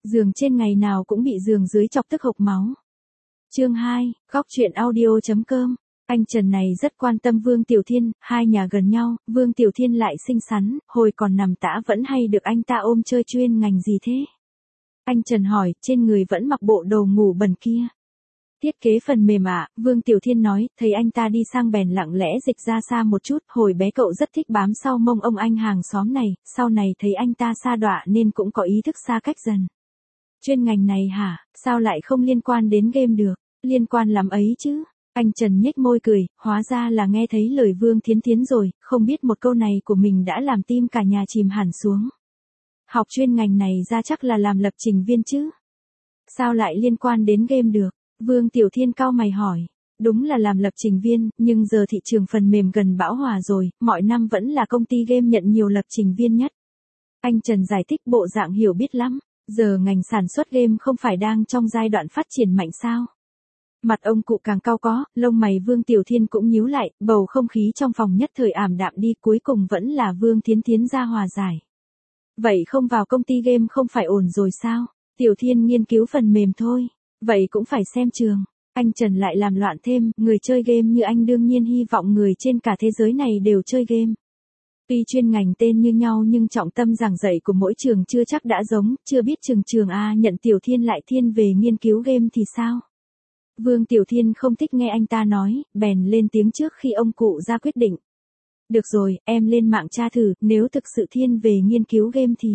Giường trên ngày nào cũng bị giường dưới chọc tức hộc máu. Chương 2, góc truyện audio.com. Anh Trần này rất quan tâm Vương Tiểu Thiên, hai nhà gần nhau, Vương Tiểu Thiên lại xinh xắn, hồi còn nằm tã vẫn hay được anh ta ôm chơi chuyên ngành gì thế? Anh Trần hỏi, trên người vẫn mặc bộ đồ ngủ bẩn kia. Thiết kế phần mềm ạ, Vương Tiểu Thiên nói, thấy anh ta đi sang bèn lặng lẽ dịch ra xa một chút, hồi bé cậu rất thích bám sau mông ông anh hàng xóm này, sau này thấy anh ta sa đọa nên cũng có ý thức xa cách dần. Chuyên ngành này hả, sao lại không liên quan đến game được, liên quan lắm ấy chứ. Anh Trần nhếch môi cười, hóa ra là nghe thấy lời Vương Thiến Thiến rồi, không biết một câu này của mình đã làm tim cả nhà chìm hẳn xuống. Học chuyên ngành này ra chắc là làm lập trình viên chứ. Sao lại liên quan đến game được? Vương Tiểu Thiên cau mày hỏi. Đúng là làm lập trình viên, nhưng giờ thị trường phần mềm gần bão hòa rồi, mọi năm vẫn là công ty game nhận nhiều lập trình viên nhất. Anh Trần giải thích bộ dạng hiểu biết lắm. Giờ ngành sản xuất game không phải đang trong giai đoạn phát triển mạnh sao? Mặt ông cụ càng cau có, lông mày Vương Tiểu Thiên cũng nhíu lại, bầu không khí trong phòng nhất thời ảm đạm đi, cuối cùng vẫn là Vương Thiến Thiến ra hòa giải. Vậy không vào công ty game không phải ổn rồi sao? Tiểu Thiên nghiên cứu phần mềm thôi. Vậy cũng phải xem trường. Anh Trần lại làm loạn thêm, người chơi game như anh đương nhiên hy vọng người trên cả thế giới này đều chơi game. Tuy chuyên ngành tên như nhau nhưng trọng tâm giảng dạy của mỗi trường chưa chắc đã giống, chưa biết trường A nhận Tiểu Thiên lại thiên về nghiên cứu game thì sao? Vương Tiểu Thiên không thích nghe anh ta nói, bèn lên tiếng trước khi ông cụ ra quyết định. Được rồi, em lên mạng tra thử, nếu thực sự thiên về nghiên cứu game thì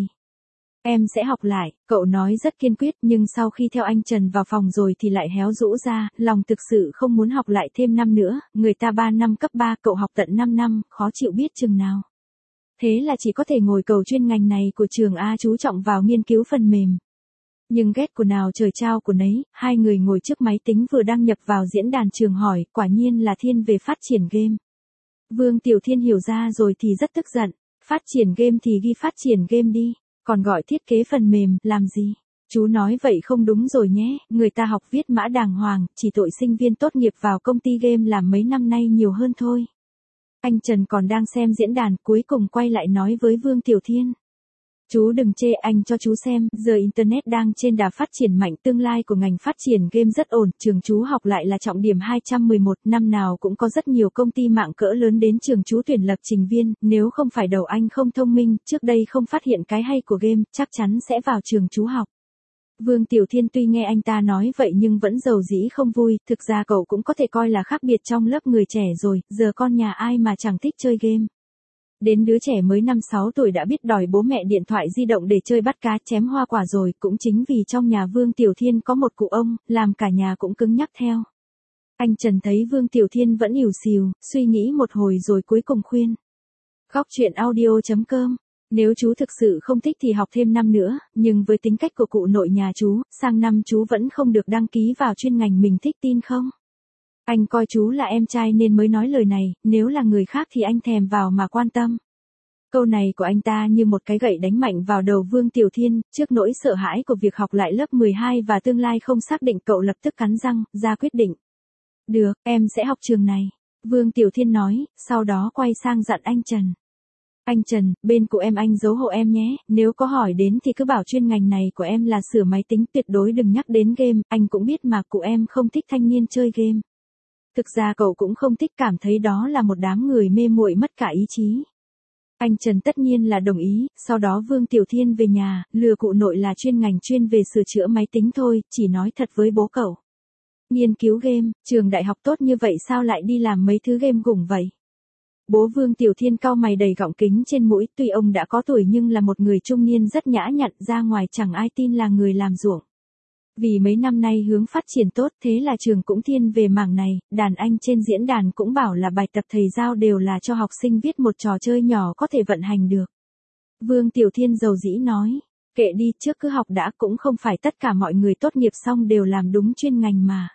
em sẽ học lại, cậu nói rất kiên quyết nhưng sau khi theo anh Trần vào phòng rồi thì lại héo rũ ra, lòng thực sự không muốn học lại thêm năm nữa, người ta 3 năm cấp 3 cậu học tận 5 năm, khó chịu biết chừng nào. Thế là chỉ có thể ngồi cầu chuyên ngành này của trường A chú trọng vào nghiên cứu phần mềm. Nhưng ghét của nào trời trao của nấy, hai người ngồi trước máy tính vừa đăng nhập vào diễn đàn trường hỏi, quả nhiên là thiên về phát triển game. Vương Tiểu Thiên hiểu ra rồi thì rất tức giận, phát triển game thì ghi phát triển game đi, còn gọi thiết kế phần mềm, làm gì? Chú nói vậy không đúng rồi nhé, người ta học viết mã đàng hoàng, chỉ tội sinh viên tốt nghiệp vào công ty game làm mấy năm nay nhiều hơn thôi. Anh Trần còn đang xem diễn đàn, cuối cùng quay lại nói với Vương Tiểu Thiên. Chú đừng chê, anh cho chú xem, giờ Internet đang trên đà phát triển mạnh, tương lai của ngành phát triển game rất ổn, trường chú học lại là trọng điểm 211, năm nào cũng có rất nhiều công ty mạng cỡ lớn đến trường chú tuyển lập trình viên, nếu không phải đầu anh không thông minh, trước đây không phát hiện cái hay của game, chắc chắn sẽ vào trường chú học. Vương Tiểu Thiên tuy nghe anh ta nói vậy nhưng vẫn dầu dĩ không vui, thực ra cậu cũng có thể coi là khác biệt trong lớp người trẻ rồi, giờ con nhà ai mà chẳng thích chơi game. Đến đứa trẻ mới 5-6 tuổi đã biết đòi bố mẹ điện thoại di động để chơi bắt cá chém hoa quả rồi, cũng chính vì trong nhà Vương Tiểu Thiên có một cụ ông, làm cả nhà cũng cứng nhắc theo. Anh Trần thấy Vương Tiểu Thiên vẫn ỉu xìu, suy nghĩ một hồi rồi cuối cùng khuyên. Góc truyện audio.com. Nếu chú thực sự không thích thì học thêm năm nữa, nhưng với tính cách của cụ nội nhà chú, sang năm chú vẫn không được đăng ký vào chuyên ngành mình thích, tin không? Anh coi chú là em trai nên mới nói lời này, nếu là người khác thì anh thèm vào mà quan tâm. Câu này của anh ta như một cái gậy đánh mạnh vào đầu Vương Tiểu Thiên, trước nỗi sợ hãi của việc học lại lớp 12 và tương lai không xác định, cậu lập tức cắn răng, ra quyết định. Được, em sẽ học trường này. Vương Tiểu Thiên nói, sau đó quay sang dặn anh Trần. Anh Trần, bên của em anh giấu hộ em nhé, nếu có hỏi đến thì cứ bảo chuyên ngành này của em là sửa máy tính, tuyệt đối đừng nhắc đến game, anh cũng biết mà cụ em không thích thanh niên chơi game. Thực ra cậu cũng không thích, cảm thấy đó là một đám người mê muội mất cả ý chí. Anh Trần tất nhiên là đồng ý, sau đó Vương Tiểu Thiên về nhà, lừa cụ nội là chuyên ngành chuyên về sửa chữa máy tính thôi, chỉ nói thật với bố cậu. Nghiên cứu game, trường đại học tốt như vậy sao lại đi làm mấy thứ game gủng vậy? Bố Vương Tiểu Thiên cau mày đầy gọng kính trên mũi, tuy ông đã có tuổi nhưng là một người trung niên rất nhã nhặn, ra ngoài chẳng ai tin là người làm ruộng. Vì mấy năm nay hướng phát triển tốt thế là trường cũng thiên về mảng này, đàn anh trên diễn đàn cũng bảo là bài tập thầy giao đều là cho học sinh viết một trò chơi nhỏ có thể vận hành được. Vương Tiểu Thiên dầu dĩ nói, kệ đi, trước cứ học đã, cũng không phải tất cả mọi người tốt nghiệp xong đều làm đúng chuyên ngành mà.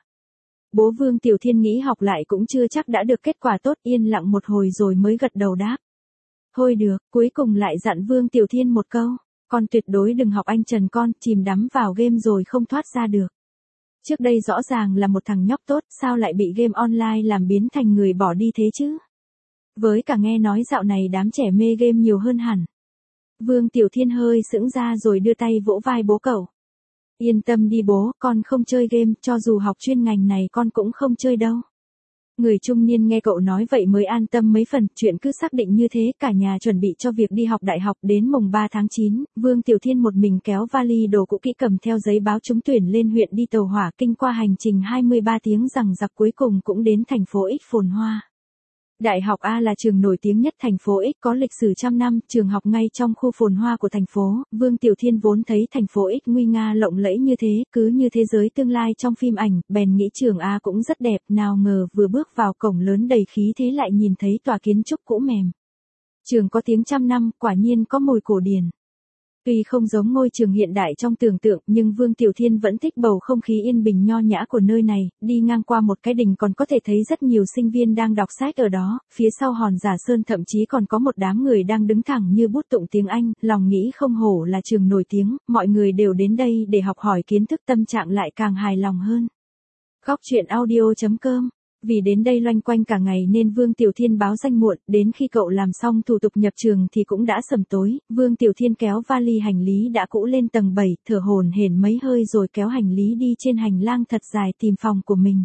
Bố Vương Tiểu Thiên nghĩ học lại cũng chưa chắc đã được kết quả tốt, yên lặng một hồi rồi mới gật đầu đáp. Thôi được, cuối cùng lại dặn Vương Tiểu Thiên một câu. Con tuyệt đối đừng học anh Trần, con chìm đắm vào game rồi không thoát ra được. Trước đây rõ ràng là một thằng nhóc tốt, sao lại bị game online làm biến thành người bỏ đi thế chứ? Với cả nghe nói dạo này đám trẻ mê game nhiều hơn hẳn. Vương Tiểu Thiên hơi sững ra rồi đưa tay vỗ vai bố cậu. Yên tâm đi bố, con không chơi game, cho dù học chuyên ngành này con cũng không chơi đâu. Người trung niên nghe cậu nói vậy mới an tâm mấy phần, chuyện cứ xác định như thế, cả nhà chuẩn bị cho việc đi học đại học. Đến mùng 3 tháng 9, Vương Tiểu Thiên một mình kéo vali đồ cũ kỹ cầm theo giấy báo trúng tuyển lên huyện đi tàu hỏa, kinh qua hành trình 23 tiếng rằng giặc cuối cùng cũng đến thành phố X phồn hoa. Đại học A là trường nổi tiếng nhất thành phố X, có lịch sử trăm năm, trường học ngay trong khu phồn hoa của thành phố. Vương Tiểu Thiên vốn thấy thành phố X nguy nga lộng lẫy như thế, cứ như thế giới tương lai trong phim ảnh, bèn nghĩ trường A cũng rất đẹp, nào ngờ vừa bước vào cổng lớn đầy khí thế lại nhìn thấy tòa kiến trúc cũ mềm. Trường có tiếng trăm năm, quả nhiên có mùi cổ điển. Tuy không giống ngôi trường hiện đại trong tưởng tượng, nhưng Vương Tiểu Thiên vẫn thích bầu không khí yên bình nho nhã của nơi này. Đi ngang qua một cái đình còn có thể thấy rất nhiều sinh viên đang đọc sách ở đó, phía sau hòn Giả Sơn thậm chí còn có một đám người đang đứng thẳng như bút tụng tiếng Anh, lòng nghĩ không hổ là trường nổi tiếng, mọi người đều đến đây để học hỏi kiến thức, tâm trạng lại càng hài lòng hơn. Góc truyện audio.com. Vì đến đây loanh quanh cả ngày nên Vương Tiểu Thiên báo danh muộn, đến khi cậu làm xong thủ tục nhập trường thì cũng đã sầm tối. Vương Tiểu Thiên kéo vali hành lý đã cũ lên tầng 7, thở hổn hển mấy hơi rồi kéo hành lý đi trên hành lang thật dài tìm phòng của mình.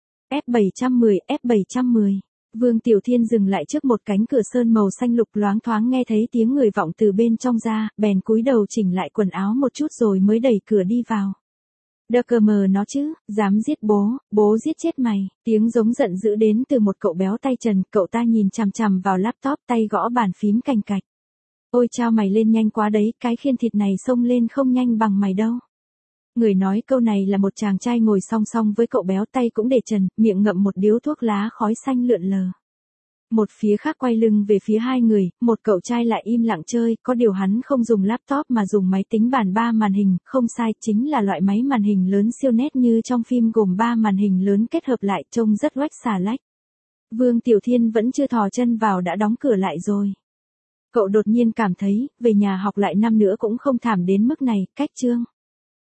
F710, F710. Vương Tiểu Thiên dừng lại trước một cánh cửa sơn màu xanh lục, loáng thoáng nghe thấy tiếng người vọng từ bên trong ra, bèn cúi đầu chỉnh lại quần áo một chút rồi mới đẩy cửa đi vào. Đờ cờ mờ nó chứ, dám giết bố, bố giết chết mày. Tiếng giống giận dữ đến từ một cậu béo tay trần, cậu ta nhìn chằm chằm vào laptop, tay gõ bàn phím cành cạch. Ôi chao, mày lên nhanh quá đấy, cái khiên thịt này xông lên không nhanh bằng mày đâu. Người nói câu này là một chàng trai ngồi song song với cậu béo, tay cũng để trần, miệng ngậm một điếu thuốc lá khói xanh lượn lờ. Một phía khác quay lưng về phía hai người, một cậu trai lại im lặng chơi, có điều hắn không dùng laptop mà dùng máy tính bàn 3 màn hình, không sai, chính là loại máy màn hình lớn siêu nét như trong phim, gồm 3 màn hình lớn kết hợp lại, trông rất oách xà lách. Vương Tiểu Thiên vẫn chưa thò chân vào đã đóng cửa lại rồi. Cậu đột nhiên cảm thấy, về nhà học lại năm nữa cũng không thảm đến mức này, cách chương.